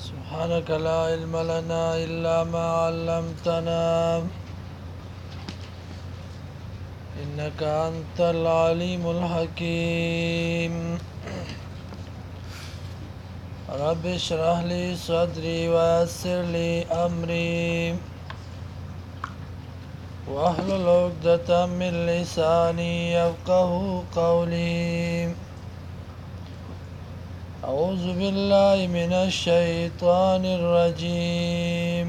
سبحانك لا علم لنا إلا ما علمتنا إنك أنت العليم الحكيم رب اشرح لي صدري ويسر لي أمري واحلل عقدة من لساني يفقه قولي أعوذ بالله من الشيطان الرجيم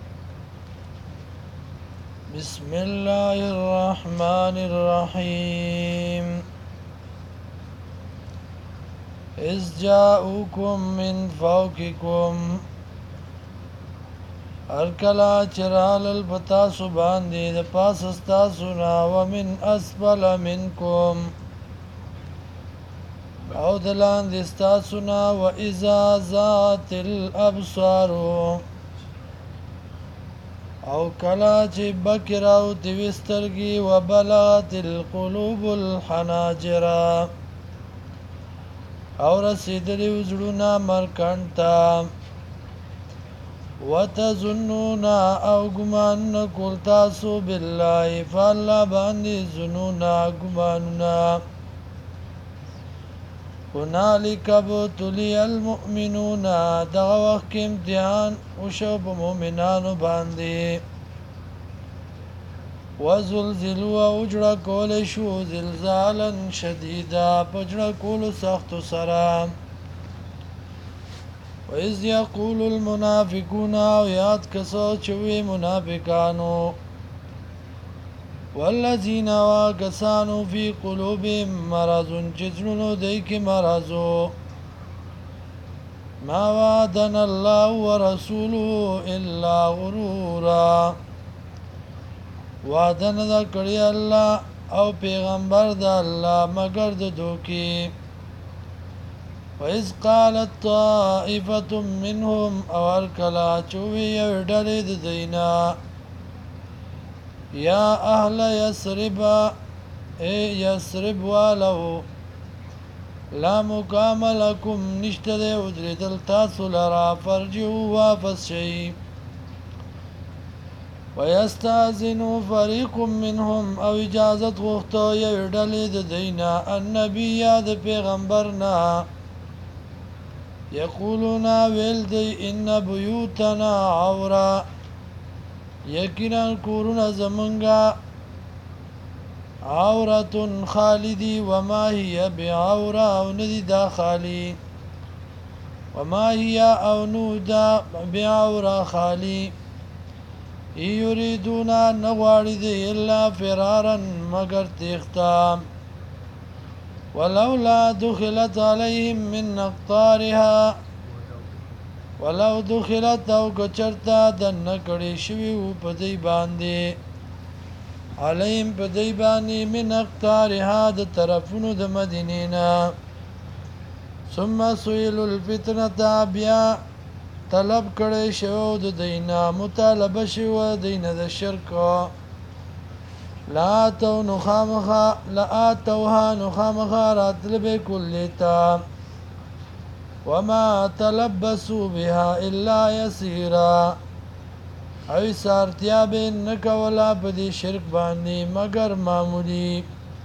بسم الله الرحمن الرحيم إذ جاءوكم من فوقكم ارکلا چرال البتاسو باندې د پاس استاسونا ومن اسفل منکم او دلان دستاسونا و اذا ذات الابصار او کلا چې بکر او دوسترګي و بلغت القلوب الحناجر او رسیدلی وزړونه مرکانتا وتظنون او ګمان کول تاسو بالله فالله باندې ظنونا ګماننا هنالک ابتلی المؤمنون دغه وخت کې امتحان وشو په مؤمنانو باندې وزلزلوا اوجړه کول شو زلزالا شدیدا پجړه کول سخت سره وَإِذْ يَقُولُ الْمُنَافِقُونَ وَيَاتْ كَسَوْ چوي منافقانو والذین واکسانو فی قلوبهم مرض چزلونو دیکی مرضو ما وعدنا الله ورسوله الا غرورا وعدن دا کړی الله او پیغمبر دا الله مگر د دوکي وَإِذْ قَالَتْ طَائِفَةٌ مِّنْهُمْ أَوَرْ كَلَا چوي يَوْدَلِدْ دِينَا يَا أَهْلَ يَسْرِبَ اے يَسْرِبْ وَالَهُ لَا مُقَامَ لَكُمْ نِشْتَدِ اُدْرِدَلْ تَاسُ لَرَا فَارْجِعُوا وَافَسْ شَيْءٍ وَيَسْتَأْذِنُ فَرِيقٌ مِّنْهُمْ او اجازت غوښتو يَوْدَلِدْ دِينَا النَّبِيَّ د پیغمبرنا یقولون ویل دی ان بیوتنا عورا یقینا کورنا زمنگا عورتن خالدی وما هي بعورا او ندی دا خالی وما هي او نودا بعورا خالی یریدون نغواړي دی الا فرارا مگر تختام ولولا دخلت عليهم من اقطارها ولو دخلت او کچرتا دن کړي شوی په دی باندې عليهم په دی باندې من اقطارها د طرفونو د مدینینا ثم سئلوا الفتنه بیا طلب کړي شو د دینا مطالبه شو دینه د شرک لا تو نخامخا لا اتوها نخامخا راتلب كلتا وما تلبسوا بها الا يسيرا او سارتیا به نکولا په دې شرک باندې مگر معمولی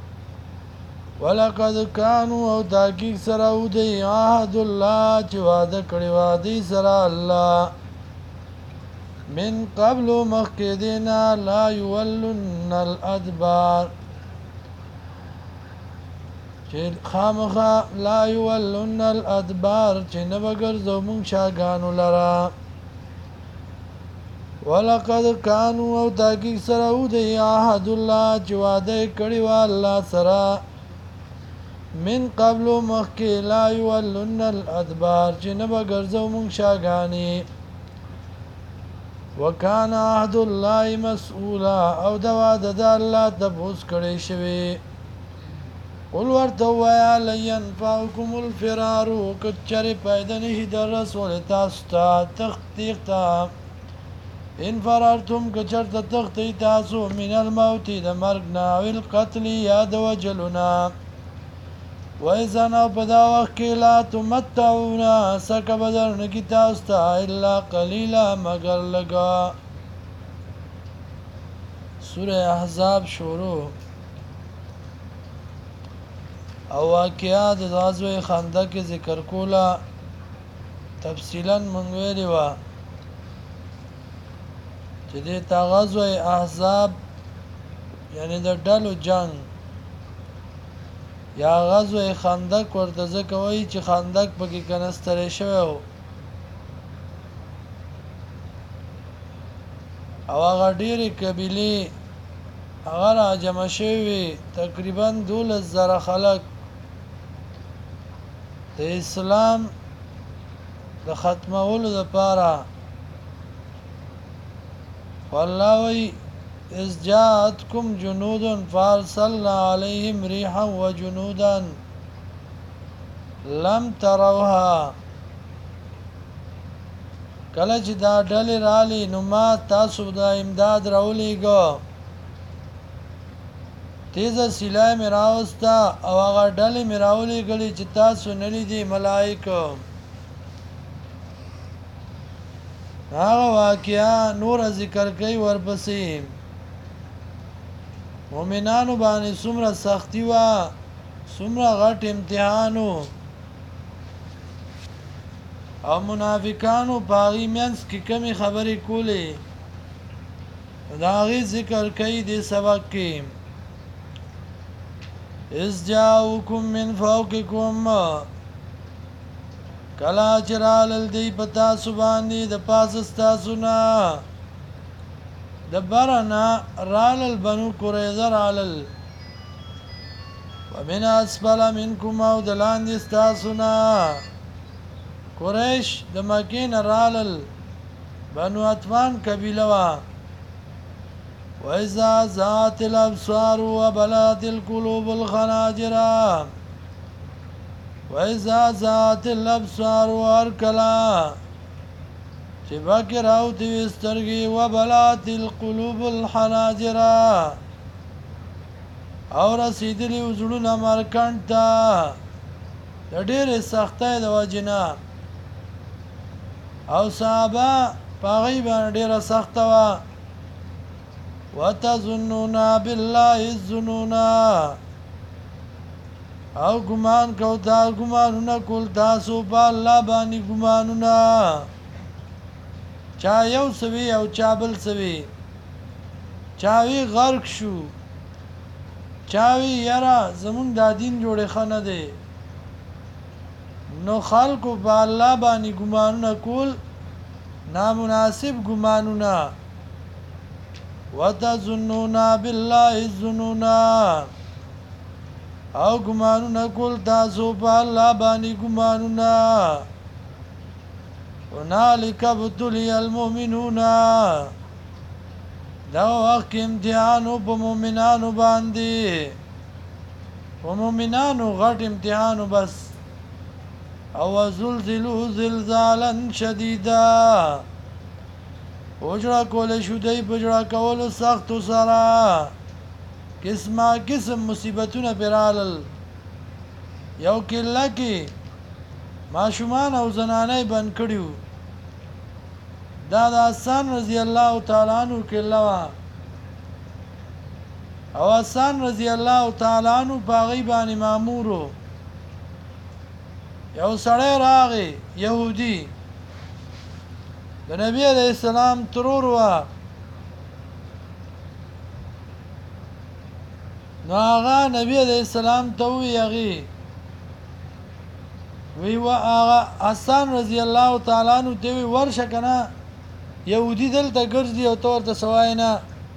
ولقد كانوا او تحقیق سره ودی عهد الله چې وعده کړی وادي سره الله من قبل مخکدنا لا يولن الادبار چې خامخا لا يولن الادبار چې نه بغرزو مونږ شاګانو لرا ولقد كانوا او تحقیق سره ودی عهد الله چې وعده کړی و الله سره من قبل مخکې لا يولن الادبار چې نه بغرزو مونږ شاګانی وکانا عهد الله مسئولا او دا وعده د الله تبوس کړی شوی قل ورته وایا لین فاکم الفرار کچری پیدا نه در رسول تاسو ته تختیقتا ان فرارتم کچرت تختی تاسو من الموت د مرګ نه او القتل یا د وجلنا وایزن او په دا وخت کې لا تمتعون سکه به درنکي تاسو ته الا قلیلا مگر لږه. سوره احزاب شروع او واقعا د غزوه خندق ذکر کوله تفصیلا مونږ ویلي وه چې دې ته غزوه احزاب یعنی د ډلو جنگ یا غزوه خندق ورته ځکه وایي چې خندق پکې کنستری شوی و او هغه ډېرې قبیلې هغه راجمع شوي وي تقریبا 12,000 خلک د اسلام د ختمولو دپاره. والله وایي اذ جاءتكم جنود فارسلنا عليهم ريحا وجنودا لم تروها. کله چې دا ډلې رالی نو ما تاسو د امداد راولیږه تیزه سیلای مې راوسته او هغه ډلې مې راولیږلې چې تاسو نه لیدي ملایکو. هغه واقعا نور ذکر کوي ورپسې مومنانو باندې څومره سختی وه څومره غټ امتحانو او منافقانو په هغې منځ کې کمې خبرې کولې د هغې ذکر کوي دې سبق کې. اذ جاءوکم من فوقکم کله چې رالل دی په تاسو باندې د پاسه ستاسو نه د بره نه رالل بنو قریظه رالل ومن اسفل منکم او د لاندې ستاسو نه قریش د مکې نه رالل بنو عطفان قبیله وه. وإذا زاغت الأبصار وبلغت القلوب الخناجر وإذا زاغت الأبصار هرکله چې پکې راوتې وي سترګې وبلغت القلوب الحناجر او رسېدلي وو زړونه مرکنډ ته د ډېرې سختۍ د وجې نه او صحابه په هغې باندې ډېره سخته وه. وتظنون بالله الظنون او ګمان کو تا ګمانونه کول تاسو په الله باندې ګمانونه چا یو سوي او چا بل سوي چاوی غرق شو چاوی یاره زمون دا دین جوړې ښه نه دی نو خلکو په الله باندې ګمانونه کول نامناسب ګمانونه. وتظنون بالله الظنون او ګمانونه کول تاسو په الله باندې ګمانونه. هنالک ابتلي المؤمنون دا وخت امتحانو په مؤمنانو باندې په مؤمنانو غټ امتحانو بس. او زلزلوا زلزالا شدیدا اوجړه کولی شو دی په جړه کولو سختو سره قسمه قسم مصیبتونه پرې رالل. یو کله کې ماشومان او زنانه بند کړي وو دا د حسن رضی الله تعالی عنہ کله وه او حسن رضی الله تعالی عنہ په هغې باندې مامور و. یو سړی راغی یهودي د نبی علیه السلام ترور وه نو هغه نبی علیه السلام ته ووی هغې وی هغه حسن رضی الله تعالی عنہ ته وی ورشه که نه یهودي دلته ګرځي او ته ورته څه وایې نه.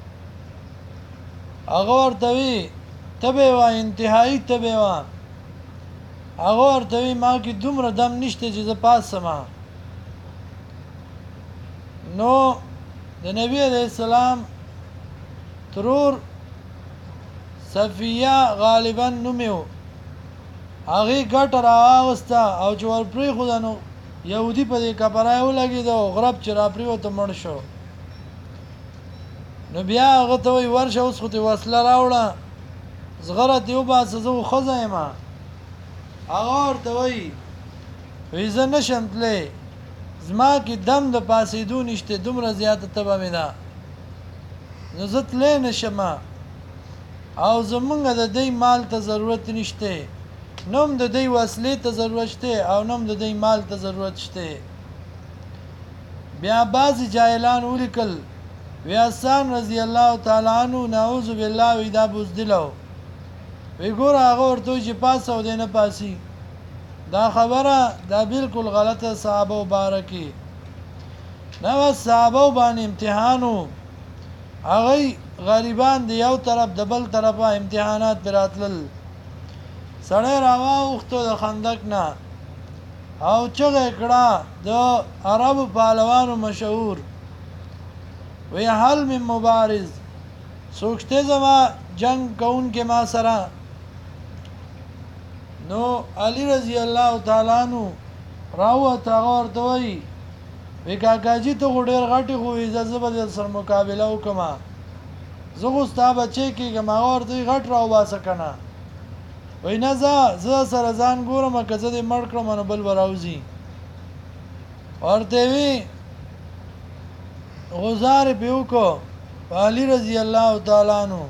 هغه ورته وی تبې وه انتهایي تبې وه هغه ورته وی ما کې دومره دم نشته چې زه پاسمه. نو د نبی علیه السلام ترور صفیه غالبا نوم یې و هغې ګټه راواغسته او چې ور پرېښوده نو یهودي په دې کپره یې ولګېده او غرب چې راپرېوته مړ شو. نو بیا هغه ته وایي ورشه اوس خو دې وسله راوړه زغره دې وباسه زه خو ښځه یم هغه ورته وایي وایي زه نشم تللی زما کې دم د پاسېدو نشته دومره زیاته تبه مې ده نو زه تللی نشم او زمونږ د دی مال ته ضرورت نشته نوم د دی وسلې ته ضرورت شته او نوم د دی مال ته ضرورت شته بیا بعضې جاهلان ولیکل وی حسان رضی الله تعالی عنه نعوذ بالله وی دا بزدلو وی ګوره هغه ورته وایي چې پاسه او دی نه پاسي دا خبره دا بالکل غلطه صحابه باره کې نه بس صحابه باندې امتحان و هغوی غریبان د یو طرف د بل طرفه امتحانات پرې راتلل سړی راواوښتو د خندق نه او چغه کړه د عربو پهلوانو مشهور وی حل من مبارز څوک شته زما جنگ کوونکی ما سره نو علی رضی الله تعالی عنہ راووت هغه ورته وایي وی کاکاجي ته خو ډېر غټې خو وي زه به در سره مقابله وکړم زه خو ستا بچی کېږم هغه ورته وایي غټ راوباسه که نه وی نه زه سره ځان ګورم که زه دې مړ کړم نو بل به راوځي ورته وی غزار پې وکړو په علي رضی الله تعالی عنہ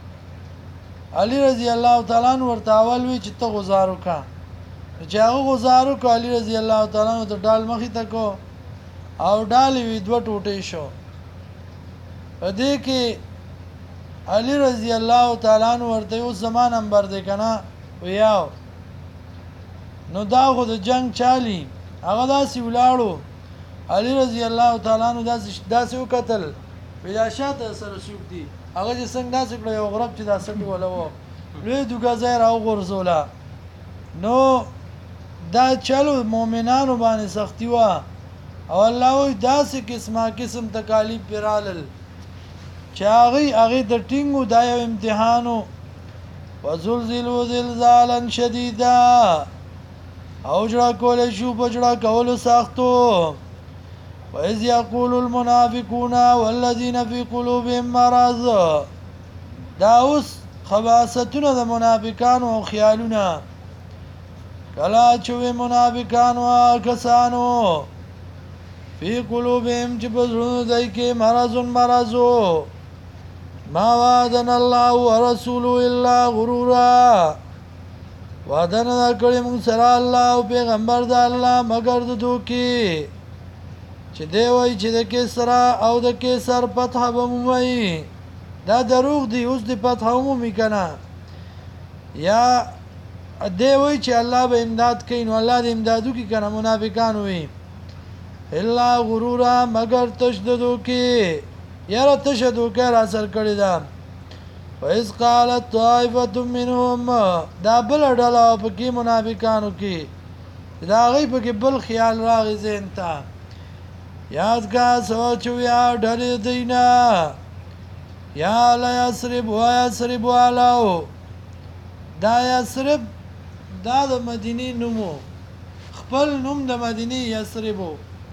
علي رضی الله تعالی عنہ ورته اول وی چې ته غزار وکړه چې هغه غزار وکړو علي رضی الله تعالی عنہ ته ډال مخې ته کو او ډالې وي دوه ټوټې شو په دې کې علي رضی الله تعالی عنہ ورته اوس زما نمبر دی که نه ویاو نو دا خو د جنگ چالي هغه داسې ولاړو علي رضی الله تعالی عنہ داسې وکتل وی دا شاته سره څوک دي هغه چې څنګه داسې کړه یو غرب چې دا سټ وله و لوی دوګه ځای راوغورځوله نو دا چلو مؤمنانو باندې سختي وه او الله وایي داسې قسمه قسم تکالیف پرې رالل چې هغې د ټینګو دا یو امتحان و وزلزلوا زلزالا شدیدا او جړه کولی شو په جړه کولو سختو وإذ يقول المنافقون والذين في قلوبهم مرض دا اوس خباستونه د منافقانو او خیالونه کله چې وي منافقانو کسانو فی قلوبهم چې په زړونو دی کې مرضو ما وعدنا الله ورسوله الا غرورا وعده نه کړی موږ سره الله او پیغمبر د الله مگر د دوکې چې دی وایي چې د کسرا او د کیسر فتح به مومئ دا دروغ دی اوس د فتح ومومي که نه یا دی وایي چې الله به امداد کوي نو الله د امداد وکړي که نه منافقان وایي الا غرورا مگر تش د دوکې یاره تشه دوکه را سر کړې ده وإذ قالت طائفة منهم دا بله ډله په کې منافقانو کې د هغوی پکې بل خیال راغی ذهن ته یاد کا سوچ ویا ډلې دینا یا لا یسرب و یسرب والاو دا یسرب دا د مدینې نومو خپل نوم د مدینې یسربو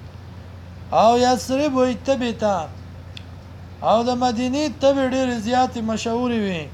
او یسرب وی تبې ته او د مدینې تبې ډېرې زیاتې مشهورې وي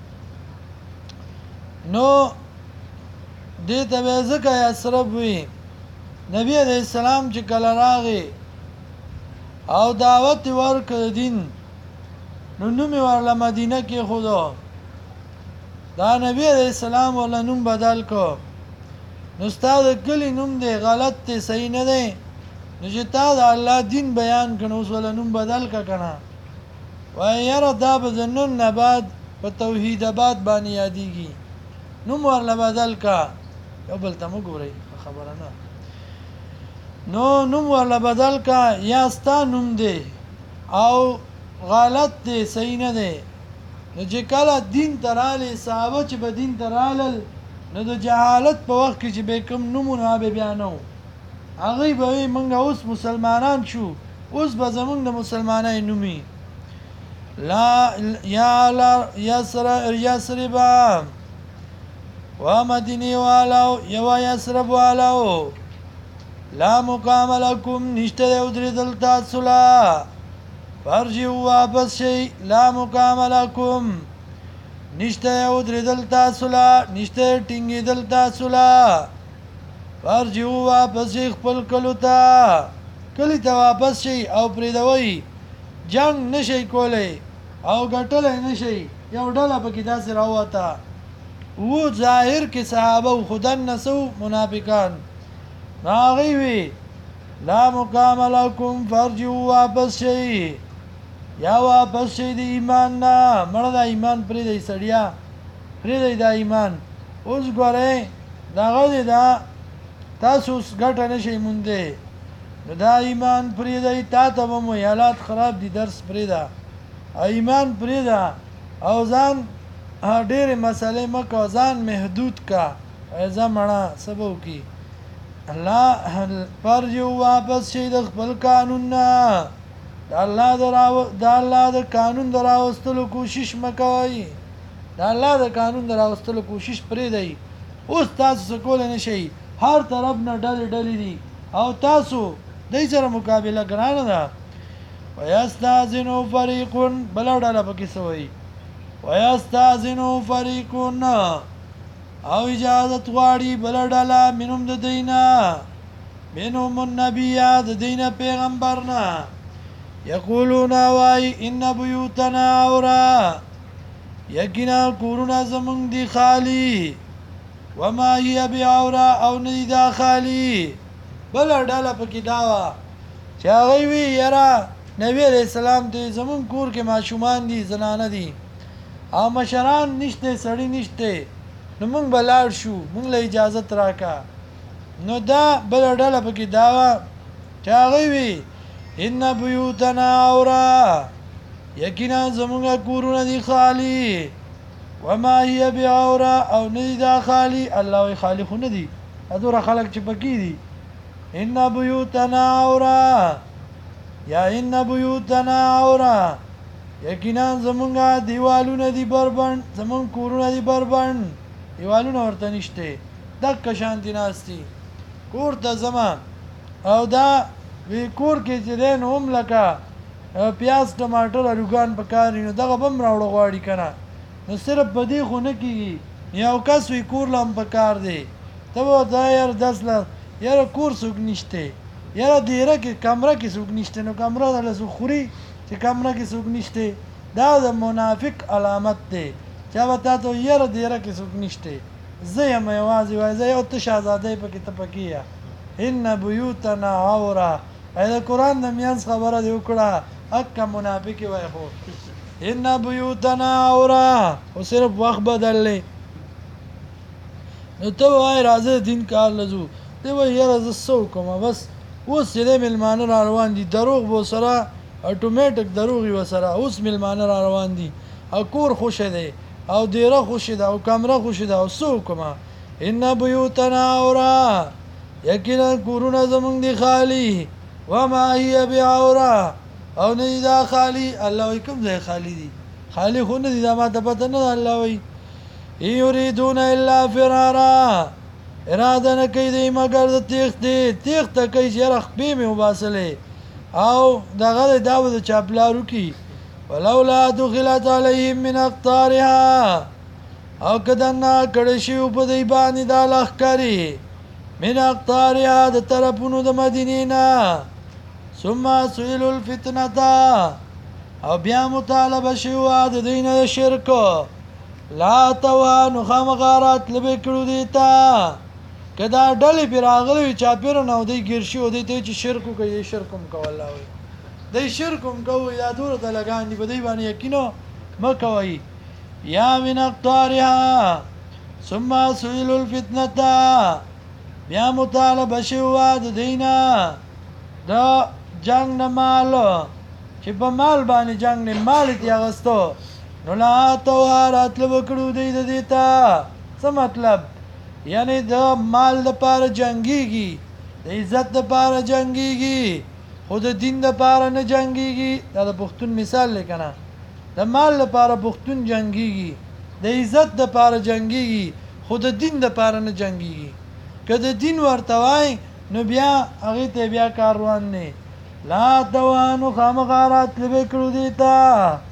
نو دې ته به ځکه یسرب وي نبی علیه السلام چې کله راغی او دعوت ورکړ دین نو نوم یې ورله مدینه کېښودو دا نبی علیه السلام ورله نوم بدل کو نو ستا د کلي نوم دی غلط دی صحیح نه دی نو چې تا د الله دین بیان کړه اوس ورله نوم بدل که که نه وایي یاره دا به د نن نه بعد په توحید آباد باندې یادېږي نوم ورله بدل که یو بل ته مه ګورئ خبره نه نو نوم ورله بدل که یا ستا نوم دی او غلط دی صحیح نه دی نو چې کله دین ته راغلې صحابه چې به دین ته رالل نو د جهالت په وخت کې چې به کوم نومونه هغه بیا نه و هغوی به وایي موږ اوس مسلمانان شو اوس به زموږ د مسلمانۍ نومي لا یسربا و مدینې والاو یوه یسرب والاو لا مقام لکم نشته دی ودرېدل تاسو له فرجعوا واپس شئ لا مقام لکم نشته ودرېدل تاسو له نشته ټینګېدل تاسو له فرجعوا واپس شئ خپل کلو ته کلي ته واپس شئ او پرېږدوئ جنگ نشئ کولی او ګټلی نشئ یو ډله پکې داسې راووته و ظاهر کې صحابه و خو دننه څه منافقان نو هغوی وي لا مقام لکم فرجعوا واپس شئ یا واپس شئ د ایمان نه مړه دا ایمان پرېږدئ سړیا پرېږدئ دا ایمان اوس ګورئ دغه دی دا تاسو اوس ګټه نشئ موندی نو دا ایمان پرېږدئ تا ته به مو حالات خراب دي درس پرېږده ایمان پرېږده او ځان ډېرې مسلې مه کوه ځان محدود کا زه مړه څه به وکړي فرجعوا واپس شئ د خپل قانون نه د الله د قانون د راوستلو کوشش مه کوئ د الله د قانون د راوستلو کوشش پرېږدئ اوس تاسو څه کولی نه شئ هر طرف نه ډلې ډلې دي او تاسو دې سره مقابله ګرانه ده ویستاذنو فریقون بله ډله پکې څه وایي ویستاذنو فریقون او اجازت غواړي بله ډله منهم د دوی نه منهم النبیه د دوی نه پیغمبر نه یقولون وای ان بیوتنا عورا یقینا کورونه زمونږ دي خالی وما هي بعورا او نه دي دا خالی بله ډله پکې دا وه چې هغوی وي یاره نبي علیه السلام ته زمونږ کور کې ماشومان دي زنانه دي او مشران نشته سړی نشته نو موږ به لاړ شو موږ له اجازت راکا نو دا بله ډله پکې دا وه چې هغوی وي ان بیوتنا عورا یقینا زمونږ کورونه دي خالی وما هي بعورا او نه دي دا خالی الله وی خالی خو نه دي دومره خلک چې پکې دي ان بیوتنا عورا یا ان بیوتنا عورا یقینا زمونږ دیوالونه دي بربند زمونږ کورونه دي بربند دیوالونه ورته نشته دکه شانتي ناستي کور ته ځمه او دا وی کور کې چې دی نو هم لکه پیاز ټماټر الوګان پکار نو دغه به هم راوړه غواړي که نه نو صرف په دې خو نه کېږي یو کس وي کور له هم پکار دی ته به دا یاره دس له یاره کور څوک نشته یاره دیره کې کمره کې څوک نشته نو کمره دله څوک خوري چې کمره کې څوک نشته دا د منافق علامت دی چا به تا ته یاره دیره کې څوک نشته زه یم یوازې وایي زه یو تش ازادۍ پکې ته پکې یه ان بیوتنا عوره د قرآن د میانس خبره دی وکړه اکه منافقې وای خو ان بیوتنا عوره خو صرف وخت بدللی نو ته وایي راځه دین کار لزو دی وایي یاره زه څه وکړمه بس اوس چې دی مېلمانه را روان دي دروغ به ورسره اټومیټک دروغ یې ورسره اوس مېلمانه را روان دي او کور خوښه دی او دیره خوښه ده او کمره خوښه ده او څه وکړمه ان بیوتنا عوره یقینا کورونه زمونږ دي خالي وما هي بعوره او نه دي دا خالی الله وایي کوم ځای خالی دي خالی خو نه دي دا ماته پته نه ده الله وایي ان یریدون الا فرارا اراده نه کوي دی مګر د تېښتې تېښته کوي چې یاره خپې مې وباسلې او دغه دی دا به د چاپلار وکړي ولولا دخلت علیهم من اقطارها او که دننه کړی شوي په دوی باندې دا لښکرې من اقطارها د طرفونو د مدینې نه ثم سئلوا الفتنه او بیا مطالبه شوه د دوی نه د شرک لا توها نو خامخا راتله به یې کړو دې ته که دا ډلې پرې راغلې وي چاپېره نه او دی ګیر شوي دی ته چې شرک وکړي دی شرک هم کوه الله وایي دی شرک هم کوئ دا دومره دلګان دي په دوی باندې یقین مه کوئ یا من اقطارها ثم سئلوا الفتنه بیا مطالبه شوه د دوی نه د جنگ نه مال چې په مال باندې جنگ نه مال یې اخیستو نو لا توها راتله به کړو دی د دې ته څه مطلب یعنی د مال دپاره جنګېږي د عزت دپاره جنګېږي خو د دین دپاره نه جنګېږي دا د پښتون مثال دی که نه د مال دپاره پښتون جنګېږي د عزت دپاره جنګېږي خو د دین دپاره نه جنګېږي که د دین ورته وای نو بیا هغې ته بیا کار روان دی لا توانو خامخا راتله به یې کړو دې ته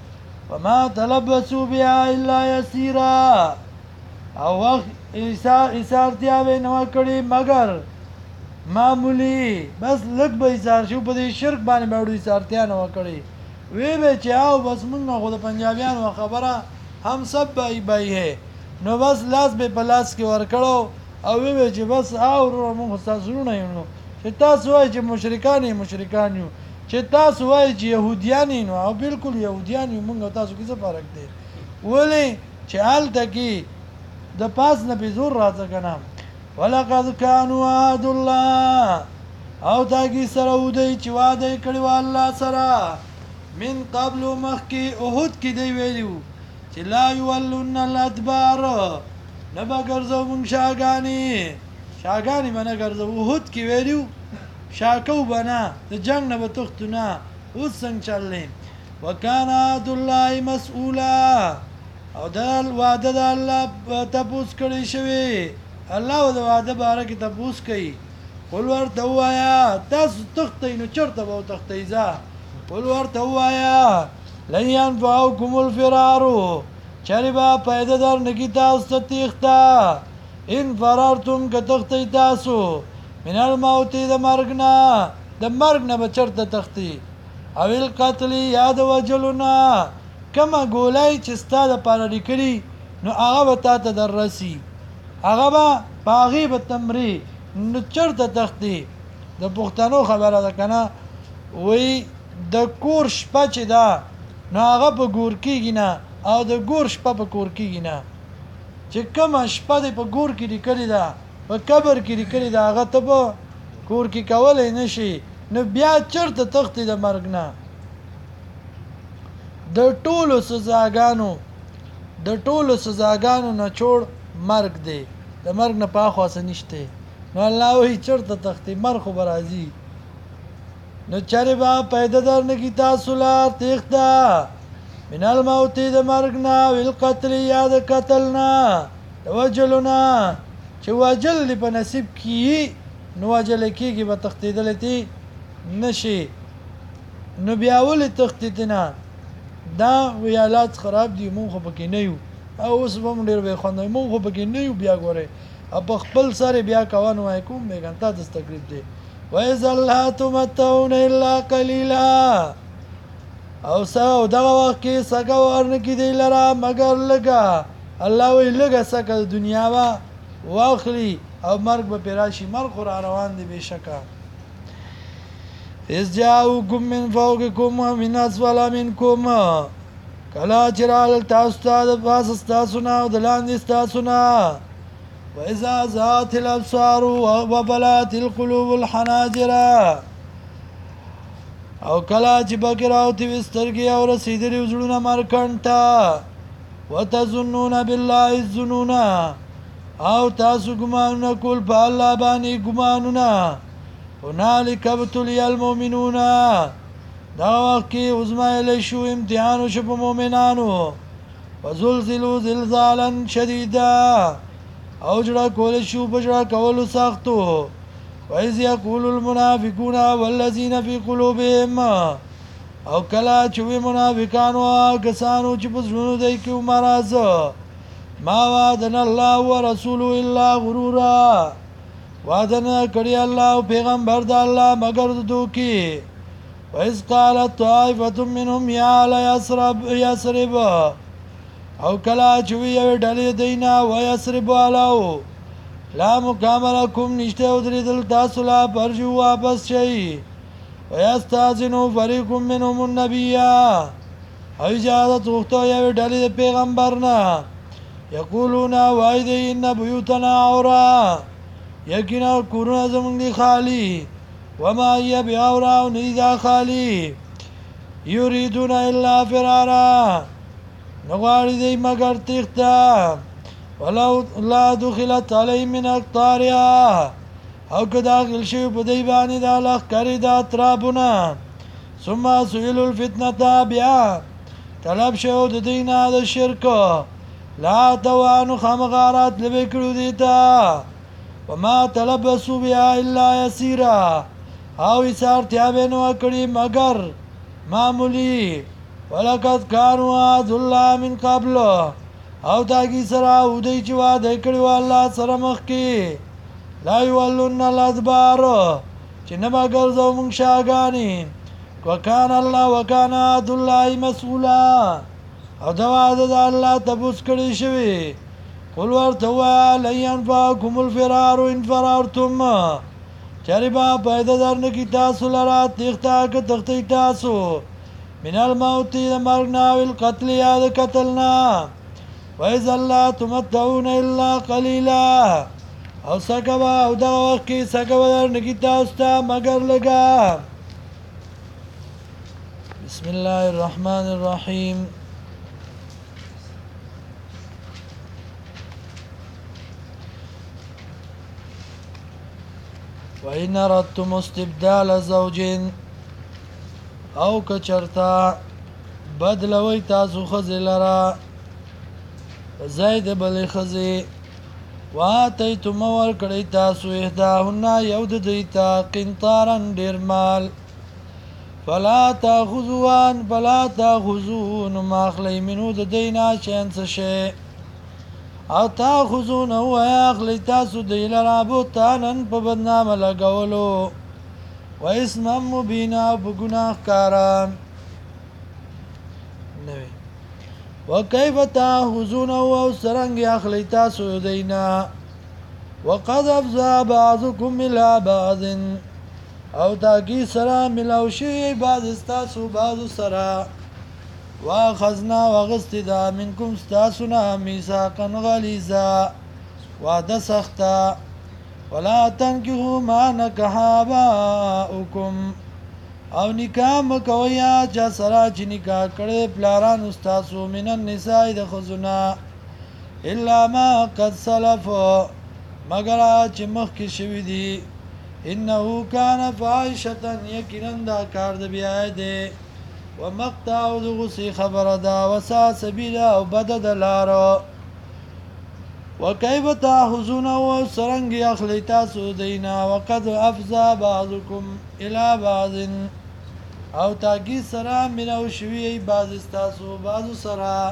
وما تلبسوا بها الا يسيرا او وقت ایثارتیا به نه کړی مگر معمولی بس لږ به ایثار شو په دې شرک باندې به وړو ایثارتیا نه کړی وی به چې او بس مونږ خو د پنجابیانو خبره هم سب بای ہے نو بس لاس به په لاس کې ورکړو او وی به چې بس او مونږ تاسو نه یو چې تاسو وایي چې مشرکان یو چې تاسو وایي چې يهوديان یو او بالکل يهوديان یو مونږ تاسو کې څه فرق دی ولې چې هلته کې د پاس نه به زور راځه کنه ولقد كانوا عهد الله او تاګي سره ودی چې وعده کړی و الله سره من قبل مخکې احد کې دی ویلو چې لا یولن الادبار نبا ګرځو مونږ شاګانی باندې ګرځو احد کې ویلو شاکو بنا د جنگ نه به تختونه اوس څنګه چلې وکانا عهد الله مسؤولا او دا وعده د الله تپوس کړی شوی الله د وعده باره کې تپوس کوي قل ورته وایا تاسو تختې نو چرته به تختې ځه قل ورته وایا لن ينفعكم الفرار چربا پیدا در نگی تاسو تیختا ان فرارتم که تختې تاسو من الموت د مرګ نه به چرته تختې او القتل یاد وجلنا کما ګولای چې ستا د پاره لیکلي نو هغه به تا ته در رسی هغه به باغی به تمری نو چرته تختی د پښتنو خبره ده کنه وی د کور شپه چې ده نو هغه په ګور کېږي نه او د ګور شپه په کور کېږي نه چې کومه شپه دې په ګور کې لیکلې ده په قبر کې لیکلې ده هغه ته په کور کې کولی نه شي نو بیا چرته تختی د مرګ نه د ټولو سزاګانو نه چوړ مرګ دی د مرګ نه پاخوا څه نشته نو الله وی چرته تختی مرګ خو برازي نو چرې با پیدا در نه کی تاسو لار تختا من الموت د مرګ نه ویل قتل یا د قتل نه د وجلنا چې وجل په نصیب کی نو وجل کیږي به تختیدل تی نشي نو بیا ولې تختیدنه دا ویالات خراب دي مونږ خو پکې نه یو او اوس هم ډېر به خوندې مونږ خو پکې نه یو بیا ګوره اب خپل سره بیا کوان وای کوم به ګنتا د تکلیف دی وایذا الله تمتعون الا قليلا او ساو دغه وخت کې سګه ورن کې دی لرا مگر لګا الله وی لګا سګه دنیا وا واخلي او مرګ به پیراشي مرګ را روان دی بشکا إذ جاءوكم من فوقكم ومن أسفل منكم کلا چرال تاسو ته د پاس تاسونا او د لاندې تاسونا وإذا زاغت الأبصار وبلغت القلوب الحناجر او کلا چې بګراوتی وسترګي او رسیدلی وزړونه مرکنټه وتظنون بالله الظنون او تاسو ګمانونه کول په الله باندې ګمانونه هنالك ابتلي المؤمنون دا وخت کې ازمایل شو امتحان شو په مؤمنانو وزلزلوا زلزالا شديدا او جړه کول شو په جړه کولو سختو وإذ يقول المنافقون والذين في قلوبهم او کلا چې منافقان او کسانو چې په زړونو دی کې مرز ما وعدنا الله ورسوله الا غرورا وعدنا کړی الله او پیغمبر د الله مگر دوکي وإذ قالت طائفة منهم يا يثرب او کلا چې وی ډلې دینا و يثرب علو لا مقام لكم نشته او درېدل تاسو لا پرجو واپس شي ويستاذنوا فريق منهم النبي او اجازه غوښتو یو ډلې پیغمبرنا یقولون وایدی ان بیوتنا عورا یقینا کورونه زمونږ دي خالی وما هي بعورا نذا خالی یریدون الا فرارا نغواړي دی مگر تخته ولو لا دخلت علی من اقطارها او که داخل شوی په دی باندې د لښکرې د اطرافونه ثم سئلوا الفتنه بیا طلب شو د دینه د شرک لا توانو خامغارات لبه کړو دیتا وما تلبسوا بها الا يسيرا او ایثار تیابه نو کړی مگر معمولی ولقد كانوا عهد الله من قبل او تاکي سره او دی چې وعده کړی و الله سره مخکې لا یولون الادبار چې نه به ګرځو موږ شاګانې وکان الله وکان عهد الله مسؤولا او دا وعده د الله تپوس کړی شوی قل ورته ووایه لن ینفعکم الفرار ان فررتم چرې به پیدا درنکړي تاسو لره تېښته که تښتئ تاسو من الموت د مرګ نه او القتل یا د قتل نه وإذا لا تمتعون الا قليلا او سکه به او دغه وخت کې سکه به درنکړي تاسو ته مګر لږه بسم الله الرحمن الرحیم وإن أردتم استبدال زوج او کچرتا بدلوي تاسو خزي لرا زید بل خزي واتیتم ورکړی تاسو احداهن یو د دیتا قنطارا ډیر مال فلا تاخذون ما اخلی منو د دینا شین څه شي او تاخذون هو اخلی تاسو دی لرا بوتانن په بدنامه لګولو و اسم مبینا په ګناه کاران نوی وكيف تاخذون او سرنګ اخلی تاسو دینا وقد افزا بعضكم الى بعض او تاکی سرا ملاو شوی بعض استاسو بعض سرا واخذنا وغستدا منكم استاسنا ميثاقا غليظا وعده سختا ولا تنكحوا ما نكح آباؤكم او نکاح مکویا چا سرا چې نکاح کړي پلاران استاسو من النساء د خزنا الا ما قد سلف مگر چې مخکې شوی دی انه كان فاحشه یقینا دا کار د بیا دی ومقطع دغسی خبر دا وسا سبیلا او بد دلارو وكيف تاخذون وسرنگ اخلی تاسو دینا وقد افزا بعضكم الى بعض او تاکی سرا منو شوی بعض استاسو بعض سرا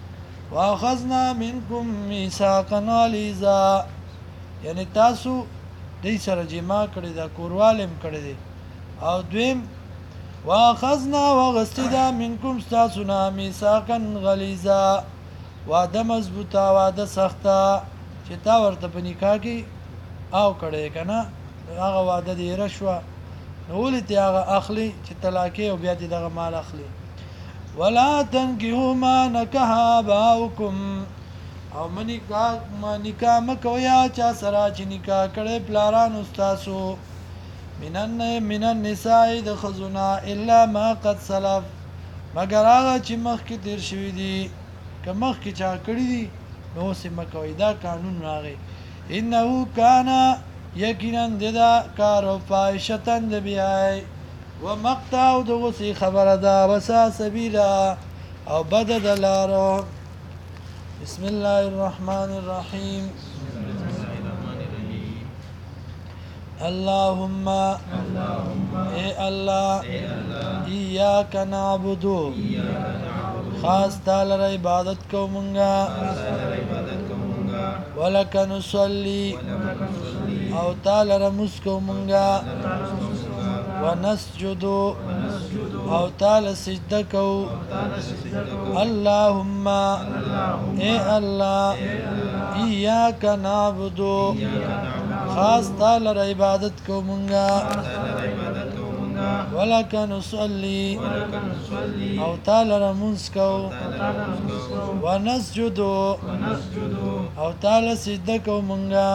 واخذنا منكم ميثاقا غليظا یعنی تاسو دی سره جما کړی دا کوروالم کړی دی او دویم واخذنا وغستدا منكم استاسنا ميثاقا غليظا وعده مضبوطه وعده سخته چې تا ورته په نکاح کې او کړی کنه هغه وعده دی رشوه نو ولې هغه اخلي چې طلاق او بیا دې دغه مال اخلي ولا تنكحوا ما نكح آباؤكم او نکاح مکویا چا سره چې نکاح کړي پلاران استاسو من النساء د خزنا الا ما قد سلف مگر هغه چې مخکې تیر شوی دی که مخکې چا کړی دی نو سم کوي دا قانون راغی انه کان یقینا ددا کار فاحشتن د بیای ومقطع دغسی خبر دا وسا سبیلا او بد دلارو بسم الله الرحمن الرحیم اللهم اے اللہ ایاک نعبدو خاص تعالی عبادت کو منگا ولک نصلی او تعالی رمز کو منگا ونسجدو او تعالی سجدہ کو اللهم اے اللہ ایاک نعبدو خاص تعالی عبادت کو منگا ولک نصلی او تعالی رمز کو ونسجدو او تعالی سجدہ کو منگا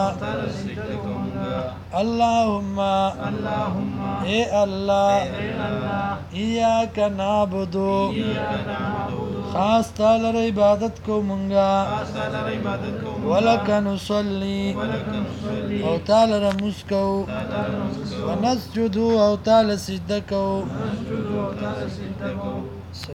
اللهم اے اللہ ایاک نعبدو خاص تعالی عبادت کو منگا ولک نصلی او تعالی رمز کو ونسجدو او تعالی سجدہ کو